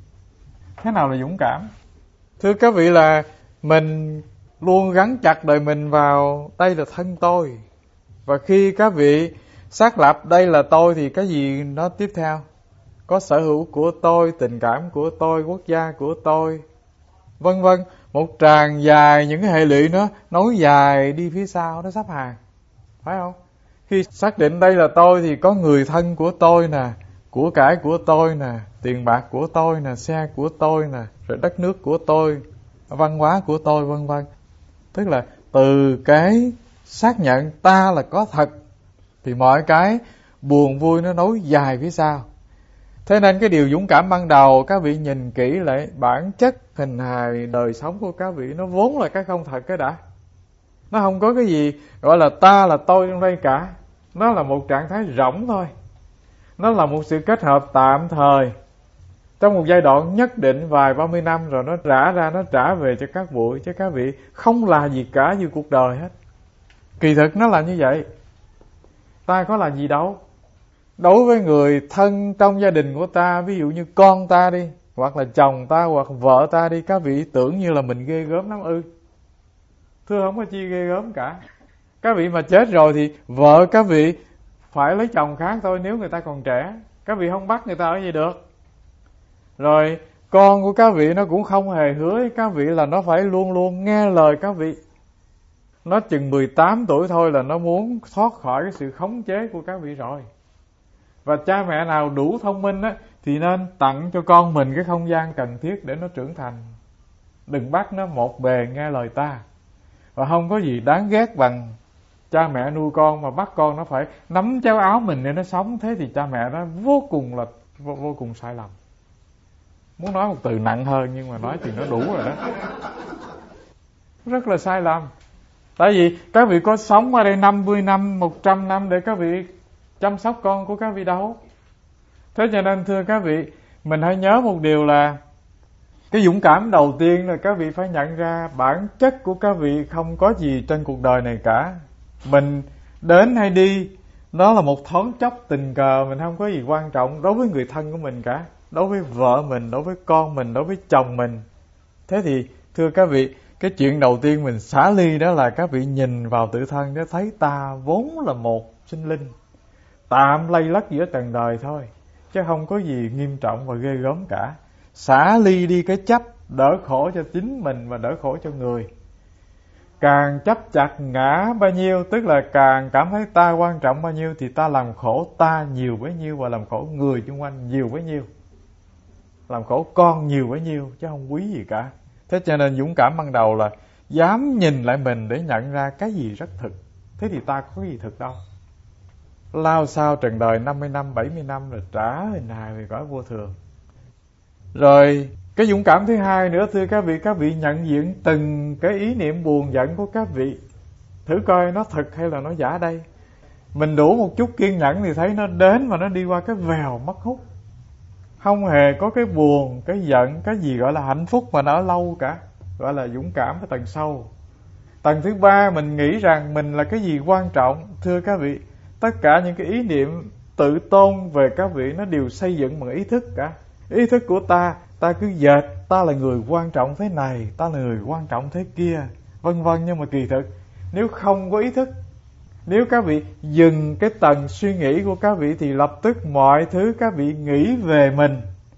Thế nào là dũng cảm? Thưa các vị, là mình luôn gắn chặt đời mình vào đây là thân tôi, và khi các vị xác lập đây là tôi thì cái gì nó tiếp theo? Có sở hữu của tôi, tình cảm của tôi, quốc gia của tôi, vân vân. Một tràng dài những cái hệ lụy nó nối dài đi phía sau, nó sắp hàng, phải không? Khi xác định đây là tôi thì có người thân của tôi nè, của cải của tôi nè, tiền bạc của tôi nè, xe của tôi nè, rồi đất nước của tôi, văn hóa của tôi, vân vân. Tức là từ cái xác nhận ta là có thật thì mọi cái buồn vui nó nối dài phía sau. Thế nên cái điều dũng cảm ban đầu, các vị nhìn kỹ lại bản chất hình hài đời sống của các vị, nó vốn là cái không thật cái đã. Nó không có cái gì gọi là ta là tôi trong đây cả. Nó là một trạng thái rỗng thôi. Nó là một sự kết hợp tạm thời trong một giai đoạn nhất định vài ba mươi năm, rồi nó rã ra, nó trả về cho các bụi, chứ các vị không là gì cả như cuộc đời hết. Kỳ thực nó là như vậy. Ta có là gì đâu. Đối với người thân trong gia đình của ta, ví dụ như con ta đi, hoặc là chồng ta, hoặc vợ ta đi, các vị tưởng như là mình ghê gớm lắm ư? Thưa không có chi ghê gớm cả. Các vị mà chết rồi thì vợ các vị phải lấy chồng khác thôi, nếu người ta còn trẻ. Các vị không bắt người ta ở vậy được. Rồi con của các vị nó cũng không hề hứa với các vị là nó phải luôn luôn nghe lời các vị. Nó chừng mười tám tuổi thôi là nó muốn thoát khỏi cái sự khống chế của các vị rồi. Và cha mẹ nào đủ thông minh á, thì nên tặng cho con mình cái không gian cần thiết để nó trưởng thành. Đừng bắt nó một bề nghe lời ta. Và không có gì đáng ghét bằng cha mẹ nuôi con mà bắt con nó phải nắm chéo áo mình để nó sống. Thế thì cha mẹ nó vô cùng là vô, vô cùng sai lầm. Muốn nói một từ nặng hơn nhưng mà nói thì nó đủ rồi đó. Rất là sai lầm. Tại vì các vị có sống ở đây năm mươi năm, một trăm năm để các vị chăm sóc con của các vị đâu. Thế cho nên thưa các vị, mình hãy nhớ một điều là cái dũng cảm đầu tiên là các vị phải nhận ra bản chất của các vị không có gì trên cuộc đời này cả. Mình đến hay đi, đó là một thoáng chốc tình cờ, mình không có gì quan trọng đối với người thân của mình cả. Đối với vợ mình, đối với con mình, đối với chồng mình. Thế thì thưa các vị, cái chuyện đầu tiên mình xả ly đó là các vị nhìn vào tự thân để thấy ta vốn là một sinh linh tạm lây lất giữa trần đời thôi, chứ không có gì nghiêm trọng và ghê gớm cả. Xả ly đi cái chấp, đỡ khổ cho chính mình và đỡ khổ cho người. Càng chấp chặt ngã bao nhiêu, tức là càng cảm thấy ta quan trọng bao nhiêu, thì ta làm khổ ta nhiều bấy nhiêu và làm khổ người xung quanh nhiều bấy nhiêu, làm khổ con nhiều bấy nhiêu, chứ không quý gì cả. Thế cho nên dũng cảm ban đầu là dám nhìn lại mình để nhận ra cái gì rất thực. Thế thì ta có cái gì thực đâu. Lao sao trần đời năm mươi năm, bảy mươi năm rồi trả hình hài về cõi vô thường. Rồi cái dũng cảm thứ hai nữa thưa các vị, các vị nhận diện từng cái ý niệm buồn giận của các vị. Thử coi nó thật hay là nó giả đây. Mình đủ một chút kiên nhẫn thì thấy nó đến và nó đi qua cái vèo mất hút. Không hề có cái buồn, cái giận, cái gì gọi là hạnh phúc mà nó ở lâu cả. Gọi là dũng cảm cái tầng sâu. Tầng thứ ba, mình nghĩ rằng mình là cái gì quan trọng. Thưa các vị, tất cả những cái ý niệm tự tôn về các vị nó đều xây dựng bằng ý thức cả. Ý thức của ta, ta cứ dệt ta là người quan trọng thế này, ta là người quan trọng thế kia, vân vân. Nhưng mà kỳ thực nếu không có ý thức, nếu các vị dừng cái tầng suy nghĩ của các vị, thì lập tức mọi thứ các vị nghĩ về mình,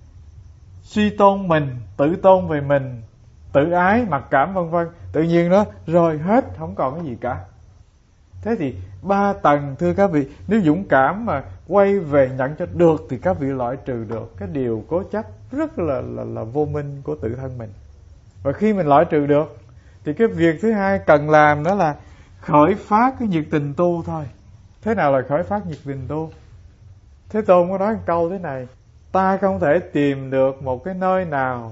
suy tôn mình, tự tôn về mình, tự ái, mặc cảm vân vân, tự nhiên nó rồi hết, không còn cái gì cả. Thế thì ba tầng thưa các vị, nếu dũng cảm mà quay về nhận cho được thì các vị loại trừ được cái điều cố chấp rất là là là vô minh của tự thân mình. Và khi mình loại trừ được thì cái việc thứ hai cần làm đó là khởi phát cái nhiệt tình tu thôi. Thế nào là khởi phát nhiệt tình tu? Thế Tôn có nói một câu thế này: ta không thể tìm được một cái nơi nào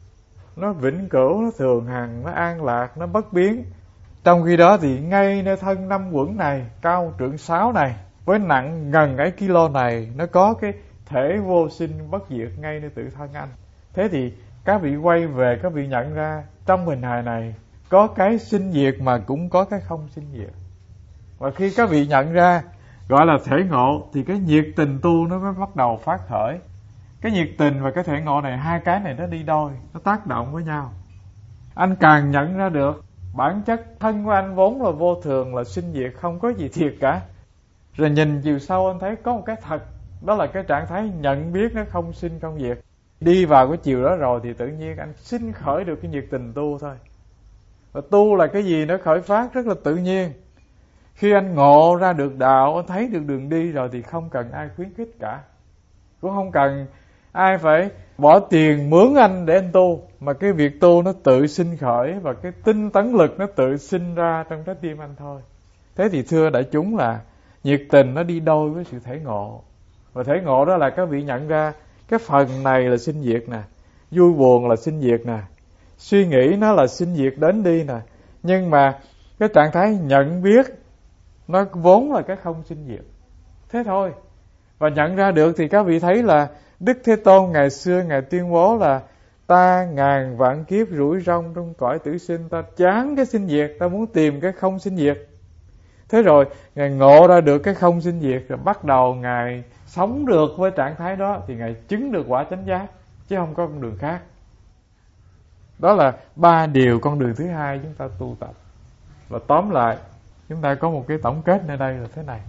nó vĩnh cửu, nó thường hằng, nó an lạc, nó bất biến. Trong khi đó thì ngay nơi thân năm quẩn này, cao trượng sáu này, với nặng gần ấy kilo này, nó có cái thể vô sinh bất diệt ngay nơi tự thân anh. Thế thì các vị quay về, các vị nhận ra trong hình hài này có cái sinh diệt mà cũng có cái không sinh diệt. Và khi các vị nhận ra, gọi là thể ngộ, thì cái nhiệt tình tu nó mới bắt đầu phát khởi. Cái nhiệt tình và cái thể ngộ này, hai cái này nó đi đôi, nó tác động với nhau. Anh càng nhận ra được bản chất thân của anh vốn là vô thường, là sinh diệt, không có gì thiệt cả. Rồi nhìn chiều sâu anh thấy có một cái thật, đó là cái trạng thái nhận biết nó không sinh không diệt. Đi vào cái chiều đó rồi thì tự nhiên anh sinh khởi được cái nhiệt tình tu thôi. Và tu là cái gì nó khởi phát rất là tự nhiên. Khi anh ngộ ra được đạo, anh thấy được đường đi rồi thì không cần ai khuyến khích cả. Cũng không cần ai phải bỏ tiền mướn anh để anh tu, mà cái việc tu nó tự sinh khởi và cái tinh tấn lực nó tự sinh ra trong trái tim anh thôi. Thế thì thưa đại chúng là nhiệt tình nó đi đôi với sự thể ngộ. Và thể ngộ đó là các vị nhận ra cái phần này là sinh diệt nè, vui buồn là sinh diệt nè, suy nghĩ nó là sinh diệt đến đi nè. Nhưng mà cái trạng thái nhận biết nó vốn là cái không sinh diệt. Thế thôi. Và nhận ra được thì các vị thấy là Đức Thế Tôn ngày xưa Ngài tuyên bố là ta ngàn vạn kiếp rủi rong trong cõi tử sinh, ta chán cái sinh diệt, ta muốn tìm cái không sinh diệt. Thế rồi Ngài ngộ ra được cái không sinh diệt, rồi bắt đầu Ngài sống được với trạng thái đó, thì Ngài chứng được quả chánh giác, chứ không có con đường khác. Đó là ba điều con đường thứ hai chúng ta tu tập. Và tóm lại, chúng ta có một cái tổng kết nơi đây là thế này.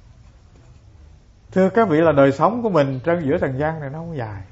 Thưa các vị, là đời sống của mình trên giữa trần gian này nó không dài.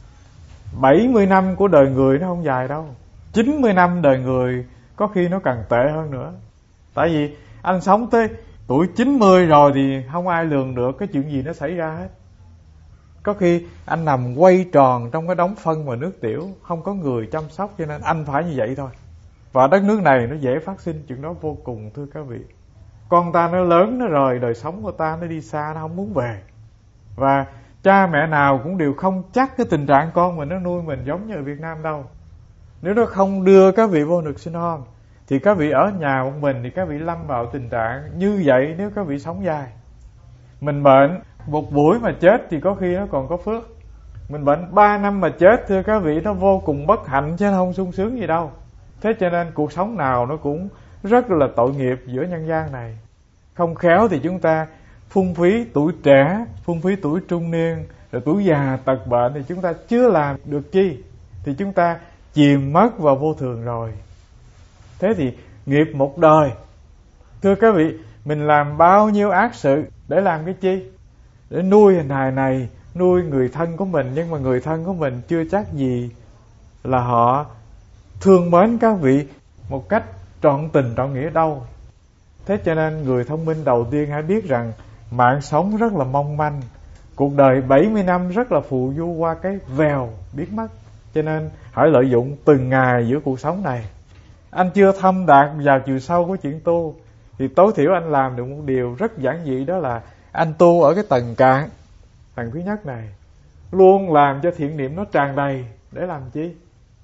bảy mươi năm của đời người nó không dài đâu. chín mươi năm đời người có khi nó càng tệ hơn nữa. Tại vì anh sống tới tuổi chín mươi rồi thì không ai lường được cái chuyện gì nó xảy ra hết. Có khi anh nằm quay tròn trong cái đống phân và nước tiểu, không có người chăm sóc, cho nên anh phải như vậy thôi. Và đất nước này nó dễ phát sinh chuyện đó vô cùng, thưa các vị. Con ta nó lớn, nó rời đời sống của ta, nó đi xa, nó không muốn về. Và cha mẹ nào cũng đều không chắc cái tình trạng con mình nó nuôi mình giống như ở Việt Nam đâu. Nếu nó không đưa các vị vô được sinh hôn, thì các vị ở nhà một mình thì các vị lâm vào tình trạng như vậy nếu các vị sống dài. Mình bệnh một buổi mà chết thì có khi nó còn có phước. Mình bệnh ba năm mà chết, thưa các vị, nó vô cùng bất hạnh chứ không sung sướng gì đâu. Thế cho nên cuộc sống nào nó cũng rất là tội nghiệp giữa nhân gian này. Không khéo thì chúng ta phung phí tuổi trẻ, phung phí tuổi trung niên, rồi tuổi già tật bệnh thì chúng ta chưa làm được chi, thì chúng ta chìm mất vào vô thường rồi. Thế thì nghiệp một đời. Thưa các vị, mình làm bao nhiêu ác sự để làm cái chi? Để nuôi hình hài này, nuôi người thân của mình, nhưng mà người thân của mình chưa chắc gì là họ thương mến các vị một cách trọn tình trọn nghĩa đâu. Thế cho nên người thông minh đầu tiên hãy biết rằng mạng sống rất là mong manh. Cuộc đời bảy mươi năm rất là phù du qua cái vèo biến mất. Cho nên hãy lợi dụng từng ngày giữa cuộc sống này. Anh chưa thâm đạt vào chiều sâu của chuyện tu, thì tối thiểu anh làm được một điều rất giản dị, đó là anh tu ở cái tầng cạn, tầng thứ nhất này, luôn làm cho thiện niệm nó tràn đầy. Để làm chi?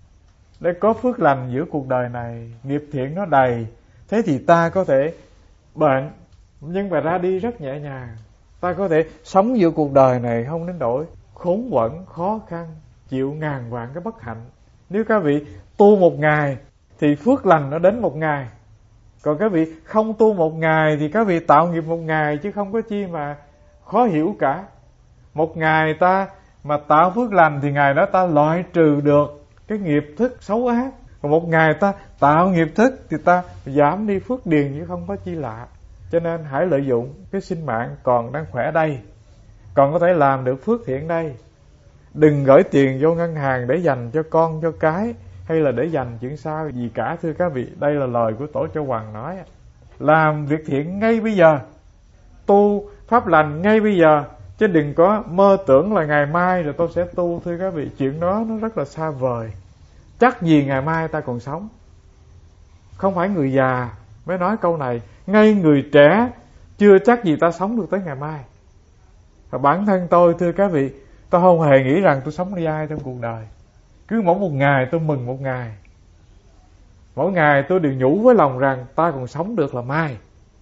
Để có phước lành giữa cuộc đời này, nghiệp thiện nó đầy. Thế thì ta có thể bệnh nhưng mà ra đi rất nhẹ nhàng. Ta có thể sống giữa cuộc đời này không đến nỗi khốn quẫn, khó khăn, chịu ngàn vạn cái bất hạnh. Nếu các vị tu một ngày thì phước lành nó đến một ngày. Còn các vị không tu một ngày thì các vị tạo nghiệp một ngày, chứ không có chi mà khó hiểu cả. Một ngày ta mà tạo phước lành thì ngày đó ta loại trừ được cái nghiệp thức xấu ác. Còn một ngày ta tạo nghiệp thức thì ta giảm đi phước điền, chứ không có chi lạ. Cho nên hãy lợi dụng cái sinh mạng còn đang khỏe đây, còn có thể làm được phước thiện đây. Đừng gửi tiền vô ngân hàng để dành cho con cho cái, hay là để dành chuyện sao gì cả, thưa các vị. Đây là lời của Tổ Châu Hoàng nói. Làm việc thiện ngay bây giờ, tu pháp lành ngay bây giờ, chứ đừng có mơ tưởng là ngày mai rồi tôi sẽ tu. Thưa các vị, chuyện đó nó rất là xa vời. Chắc gì ngày mai ta còn sống. Không phải người già mới nói câu này, ngay người trẻ chưa chắc gì ta sống được tới ngày mai. Và bản thân tôi, thưa các vị, tôi không hề nghĩ rằng tôi sống dai trong cuộc đời. Cứ mỗi một ngày tôi mừng một ngày. Mỗi ngày tôi đều nhủ với lòng rằng ta còn sống được là mai.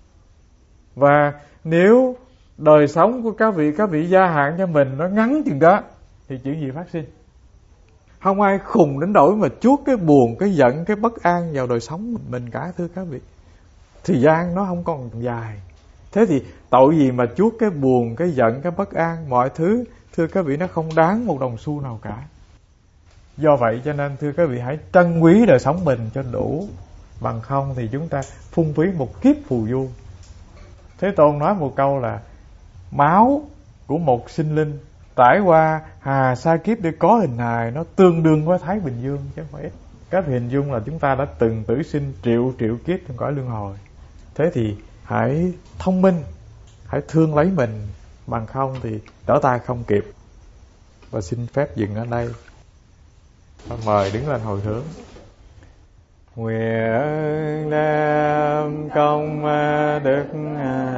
Và nếu đời sống của các vị, các vị gia hạn cho mình nó ngắn chừng đó, thì chuyện gì phát sinh? Không ai khùng đến nỗi mà chuốt cái buồn, cái giận, cái bất an vào đời sống mình cả, thưa các vị. Thời gian nó không còn dài. Thế thì tội gì mà chuốt cái buồn, cái giận, cái bất an, mọi thứ, thưa các vị, nó không đáng một đồng xu nào cả. Do vậy cho nên thưa các vị, hãy trân quý đời sống mình cho đủ. Bằng không thì chúng ta phung phí một kiếp phù du. Thế Tôn nói một câu là máu của một sinh linh trải qua hà sa kiếp để có hình hài, nó tương đương với Thái Bình Dương chứ không phải ít. Các vị hình dung là chúng ta đã từng tử sinh triệu triệu kiếp trong cõi luân hồi. Thế thì hãy thông minh, hãy thương lấy mình, bằng không thì đỡ tay không kịp. Và xin phép dừng ở đây. Và mời đứng lên hồi hướng. Nguyện đem công đức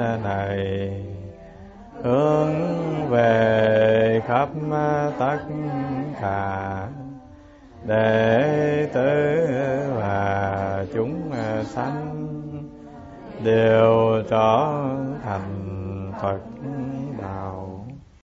này hướng về khắp tất sanh đều trở thành Phật đạo.